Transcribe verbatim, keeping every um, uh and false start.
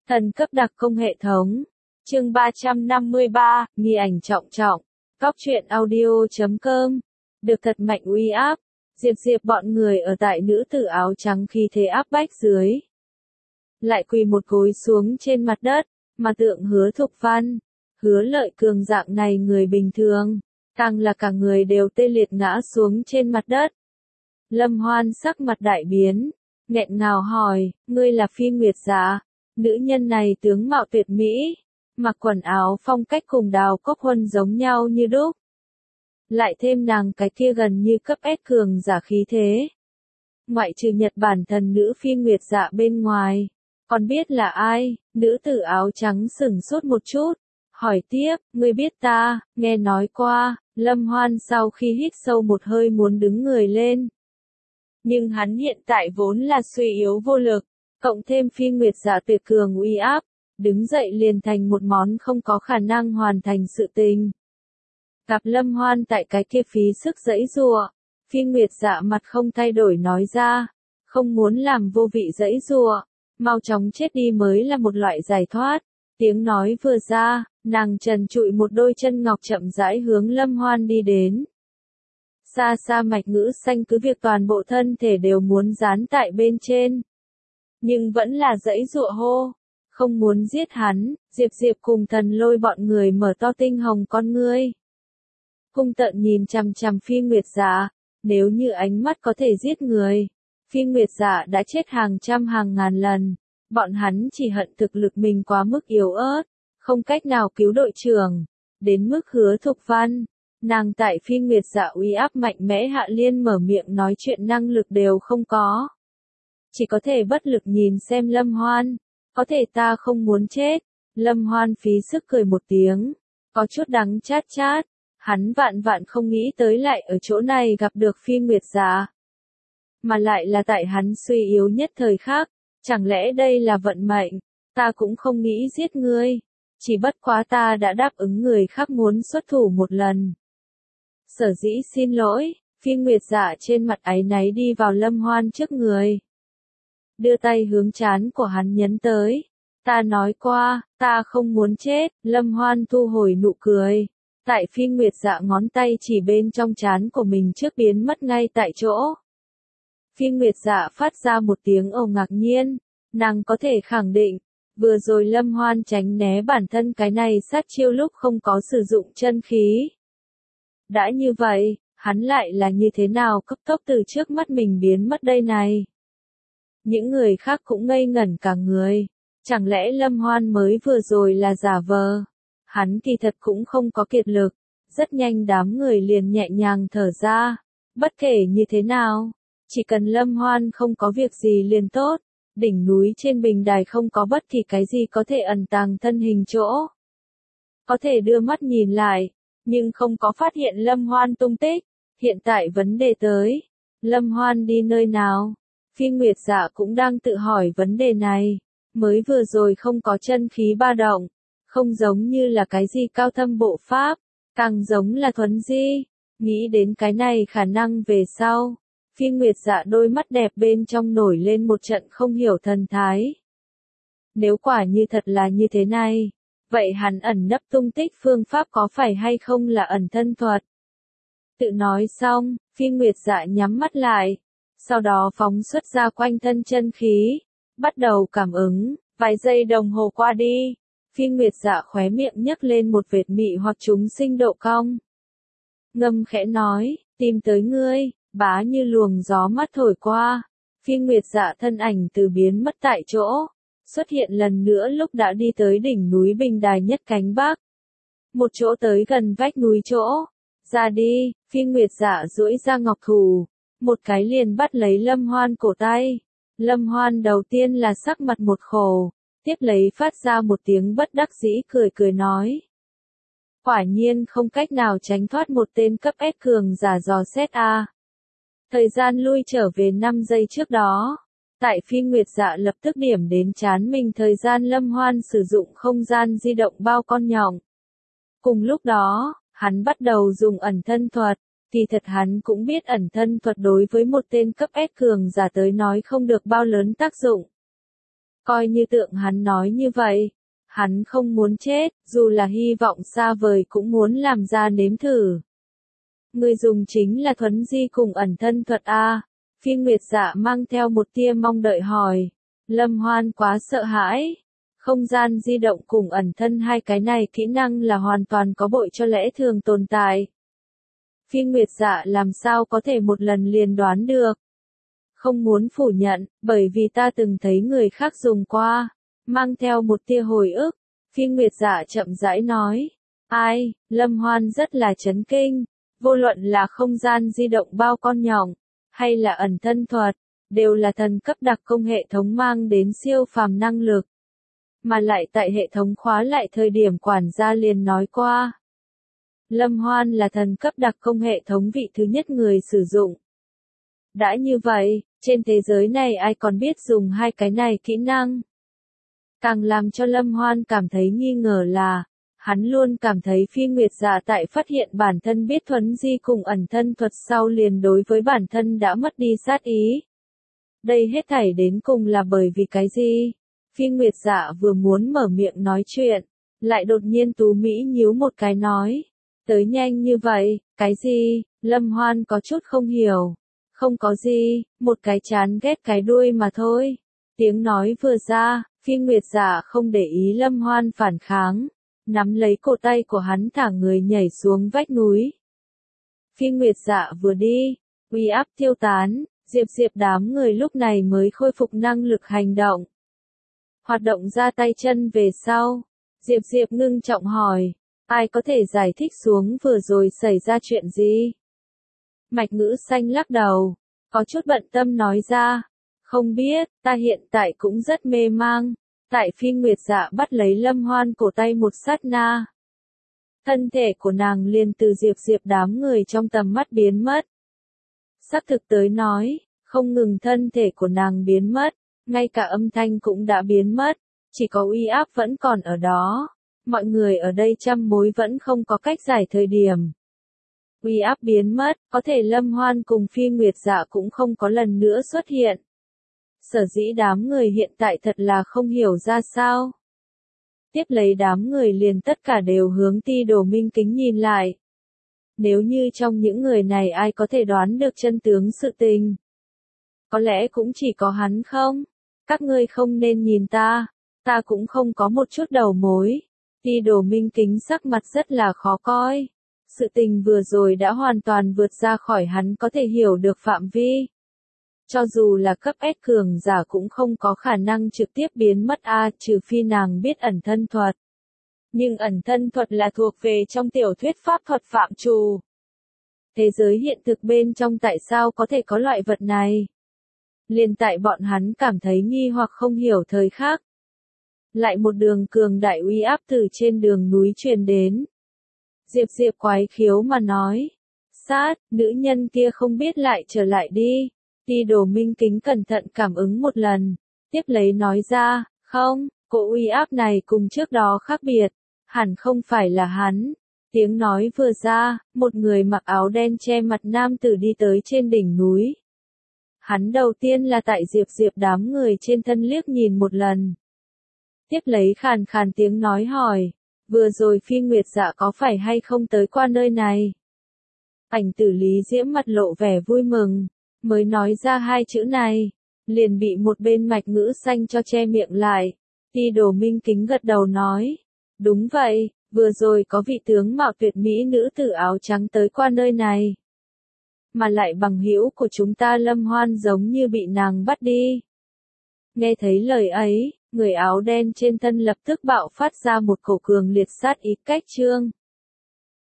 Thần cấp đặc công hệ thống. Chương ba trăm năm mươi ba, nghi ảnh trọng trọng. Góc truyện audio chấm com. Được thật mạnh uy áp. Diệp Diệp bọn người ở tại nữ tử áo trắng khi thế áp bách dưới. Lại quỳ một gối xuống trên mặt đất, mà tượng Hứa Thục Văn, Hứa Lợi Cường dạng này người bình thường, càng là cả người đều tê liệt ngã xuống trên mặt đất. Lâm Hoan sắc mặt đại biến, nghẹn ngào hỏi, ngươi là Phi Nguyệt Dạ? Nữ nhân này tướng mạo tuyệt mỹ, mặc quần áo phong cách cùng Đào Cốc Huân giống nhau như đúc. Lại thêm nàng cái kia gần như cấp S cường giả khí thế. Ngoại trừ Nhật Bản thần nữ Phi Nguyệt Dạ bên ngoài, còn biết là ai? Nữ tử áo trắng sửng sốt một chút, hỏi tiếp, ngươi biết ta? Nghe nói qua. Lâm Hoan sau khi hít sâu một hơi muốn đứng người lên. Nhưng hắn hiện tại vốn là suy yếu vô lực, cộng thêm Phi Nguyệt Dạ tuyệt cường uy áp, đứng dậy liền thành một món không có khả năng hoàn thành sự tình. Gặp Lâm Hoan tại cái kia phí sức giãy giụa, Phi Nguyệt Dạ mặt không thay đổi nói ra, không muốn làm vô vị giãy giụa, mau chóng chết đi mới là một loại giải thoát. Tiếng nói vừa ra, nàng trần trụi một đôi chân ngọc chậm rãi hướng Lâm Hoan đi đến. Xa xa mạch ngữ xanh cứ việc toàn bộ thân thể đều muốn dán tại bên trên. Nhưng vẫn là giãy giụa hô, không muốn giết hắn. Diệp Diệp cùng Thần Lôi bọn người mở to tinh hồng con ngươi. Hung tợn nhìn chằm chằm Phi Nguyệt Dạ, nếu như ánh mắt có thể giết người, Phi Nguyệt Dạ đã chết hàng trăm hàng ngàn lần. Bọn hắn chỉ hận thực lực mình quá mức yếu ớt, không cách nào cứu đội trưởng. Đến mức Hứa Thục Văn, nàng tại Phi Nguyệt Dạ uy áp mạnh mẽ hạ liên mở miệng nói chuyện năng lực đều không có. Chỉ có thể bất lực nhìn xem Lâm Hoan, có thể ta không muốn chết. Lâm Hoan phí sức cười một tiếng, có chút đắng chát chát, hắn vạn vạn không nghĩ tới lại ở chỗ này gặp được Phi Nguyệt Dạ. Mà lại là tại hắn suy yếu nhất thời khắc, chẳng lẽ đây là vận mệnh, ta cũng không nghĩ giết ngươi, chỉ bất quá ta đã đáp ứng người khác muốn xuất thủ một lần. Sở dĩ xin lỗi. Phi Nguyệt Dạ trên mặt áy náy đi vào Lâm Hoan trước người. Đưa tay hướng trán của hắn nhấn tới. Ta nói qua, ta không muốn chết. Lâm Hoan thu hồi nụ cười. Tại Phi Nguyệt Dạ ngón tay chỉ bên trong trán của mình trước biến mất ngay tại chỗ. Phi Nguyệt Dạ phát ra một tiếng ồ ngạc nhiên. Nàng có thể khẳng định, vừa rồi Lâm Hoan tránh né bản thân cái này sát chiêu lúc không có sử dụng chân khí. Đã như vậy, hắn lại là như thế nào cấp tốc từ trước mắt mình biến mất đây này. Những người khác cũng ngây ngẩn cả người. Chẳng lẽ Lâm Hoan mới vừa rồi là giả vờ? Hắn kỳ thật cũng không có kiệt lực. Rất nhanh đám người liền nhẹ nhàng thở ra. Bất kể như thế nào, chỉ cần Lâm Hoan không có việc gì liền tốt. Đỉnh núi trên bình đài không có bất kỳ cái gì có thể ẩn tàng thân hình chỗ. Có thể đưa mắt nhìn lại, nhưng không có phát hiện Lâm Hoan tung tích. Hiện tại vấn đề tới, Lâm Hoan đi nơi nào? Phi Nguyệt Dạ cũng đang tự hỏi vấn đề này. Mới vừa rồi không có chân khí ba động, không giống như là cái gì cao thâm bộ pháp, càng giống là thuấn di. Nghĩ đến cái này khả năng về sau, Phi Nguyệt Dạ đôi mắt đẹp bên trong nổi lên một trận không hiểu thần thái. Nếu quả như thật là như thế này, vậy hắn ẩn nấp tung tích phương pháp có phải hay không là ẩn thân thuật? Tự nói xong, Phi Nguyệt Dạ nhắm mắt lại, sau đó phóng xuất ra quanh thân chân khí, bắt đầu cảm ứng. Vài giây đồng hồ qua đi, Phi Nguyệt Dạ khóe miệng nhấc lên một vệt mị hoặc chúng sinh độ cong. Ngâm khẽ nói, tìm tới ngươi. Bá như luồng gió mát thổi qua, Phi Nguyệt Dạ thân ảnh từ biến mất tại chỗ, xuất hiện lần nữa lúc đã đi tới đỉnh núi bình đài nhất cánh bắc. Một chỗ tới gần vách núi chỗ. Ra đi. Phi Nguyệt Dạ duỗi ra ngọc thủ, một cái liền bắt lấy Lâm Hoan cổ tay. Lâm Hoan đầu tiên là sắc mặt một khổ, tiếp lấy phát ra một tiếng bất đắc dĩ cười cười nói. Quả nhiên không cách nào tránh thoát một tên cấp S cường giả dò xét a. Thời gian lui trở về năm giây trước đó. Tại Phi Nguyệt Dạ lập tức điểm đến chán mình thời gian Lâm Hoan sử dụng không gian di động bao con nhộng. Cùng lúc đó, hắn bắt đầu dùng ẩn thân thuật. Kỳ thật hắn cũng biết ẩn thân thuật đối với một tên cấp S cường giả tới nói không được bao lớn tác dụng. Coi như tượng hắn nói như vậy. Hắn không muốn chết, dù là hy vọng xa vời cũng muốn làm ra nếm thử. Người dùng chính là thuấn di cùng ẩn thân thuật A. Phi Nguyệt Dạ mang theo một tia mong đợi hỏi. Lâm Hoan quá sợ hãi. Không gian di động cùng ẩn thân hai cái này kỹ năng là hoàn toàn có bội cho lẽ thường tồn tại. Phi Nguyệt Dạ làm sao có thể một lần liền đoán được. Không muốn phủ nhận, bởi vì ta từng thấy người khác dùng qua. Mang theo một tia hồi ức. Phi Nguyệt Dạ chậm rãi nói. Ai, Lâm Hoan rất là chấn kinh. Vô luận là không gian di động bao con nhỏng, hay là ẩn thân thuật, đều là thần cấp đặc công hệ thống mang đến siêu phàm năng lực. Mà lại tại hệ thống khóa lại thời điểm quản gia liền nói qua. Lâm Hoan là thần cấp đặc công hệ thống vị thứ nhất người sử dụng. Đã như vậy, trên thế giới này ai còn biết dùng hai cái này kỹ năng? Càng làm cho Lâm Hoan cảm thấy nghi ngờ là, hắn luôn cảm thấy Phi Nguyệt Dạ tại phát hiện bản thân biết thuấn di cùng ẩn thân thuật sau liền đối với bản thân đã mất đi sát ý. Đây hết thảy đến cùng là bởi vì cái gì? Phi Nguyệt Dạ vừa muốn mở miệng nói chuyện, lại đột nhiên Tú Mỹ nhíu một cái nói. Tới nhanh như vậy, cái gì? Lâm Hoan có chút không hiểu. Không có gì, một cái chán ghét cái đuôi mà thôi. Tiếng nói vừa ra, Phi Nguyệt Dạ không để ý Lâm Hoan phản kháng. Nắm lấy cổ tay của hắn thả người nhảy xuống vách núi. Phi Nguyệt Dạ vừa đi, uy áp tiêu tán, Diệp Diệp đám người lúc này mới khôi phục năng lực hành động. Hoạt động ra tay chân về sau, Diệp Diệp ngưng trọng hỏi, ai có thể giải thích xuống vừa rồi xảy ra chuyện gì? Mạch Ngữ Xanh lắc đầu, có chút bận tâm nói ra, không biết, ta hiện tại cũng rất mê mang. Tại Phi Nguyệt Dạ bắt lấy Lâm Hoan cổ tay một sát na. Thân thể của nàng liền từ Diệp Diệp đám người trong tầm mắt biến mất. Xác thực tới nói, không ngừng thân thể của nàng biến mất, ngay cả âm thanh cũng đã biến mất, chỉ có uy áp vẫn còn ở đó. Mọi người ở đây trăm mối vẫn không có cách giải thời điểm. Uy áp biến mất, có thể Lâm Hoan cùng Phi Nguyệt Dạ cũng không có lần nữa xuất hiện. Sở dĩ đám người hiện tại thật là không hiểu ra sao. Tiếp lấy đám người liền tất cả đều hướng Ti Đồ Minh Kính nhìn lại. Nếu như trong những người này ai có thể đoán được chân tướng sự tình. Có lẽ cũng chỉ có hắn không? Các ngươi không nên nhìn ta, ta cũng không có một chút đầu mối. Ti Đồ Minh Kính sắc mặt rất là khó coi. Sự tình vừa rồi đã hoàn toàn vượt ra khỏi hắn có thể hiểu được phạm vi. Cho dù là cấp S cường giả cũng không có khả năng trực tiếp biến mất a, trừ phi nàng biết ẩn thân thuật. Nhưng ẩn thân thuật là thuộc về trong tiểu thuyết pháp thuật phạm trù. Thế giới hiện thực bên trong tại sao có thể có loại vật này? Liền tại bọn hắn cảm thấy nghi hoặc không hiểu thời khắc. Lại một đường cường đại uy áp từ trên đường núi truyền đến. Diệp Diệp quái khiếu mà nói. Sát, nữ nhân kia không biết lại trở lại đi. Ti Đồ Minh Kính cẩn thận cảm ứng một lần, tiếp lấy nói ra, không, cỗ uy áp này cùng trước đó khác biệt, hẳn không phải là hắn. Tiếng nói vừa ra, một người mặc áo đen che mặt nam tử đi tới trên đỉnh núi. Hắn đầu tiên là tại Diệp Diệp đám người trên thân liếc nhìn một lần. Tiếp lấy khàn khàn tiếng nói hỏi, vừa rồi Phi Nguyệt Dạ có phải hay không tới qua nơi này? Ảnh tử Lý Diễm mặt lộ vẻ vui mừng. Mới nói ra hai chữ này, liền bị một bên Mạch Ngữ Xanh cho che miệng lại. Ti Đồ Minh Kính gật đầu nói, đúng vậy, vừa rồi có vị tướng mạo tuyệt mỹ nữ tử áo trắng tới qua nơi này. Mà lại bằng hữu của chúng ta Lâm Hoan giống như bị nàng bắt đi. Nghe thấy lời ấy, người áo đen trên thân lập tức bạo phát ra một cổ cường liệt sát ý cách trương.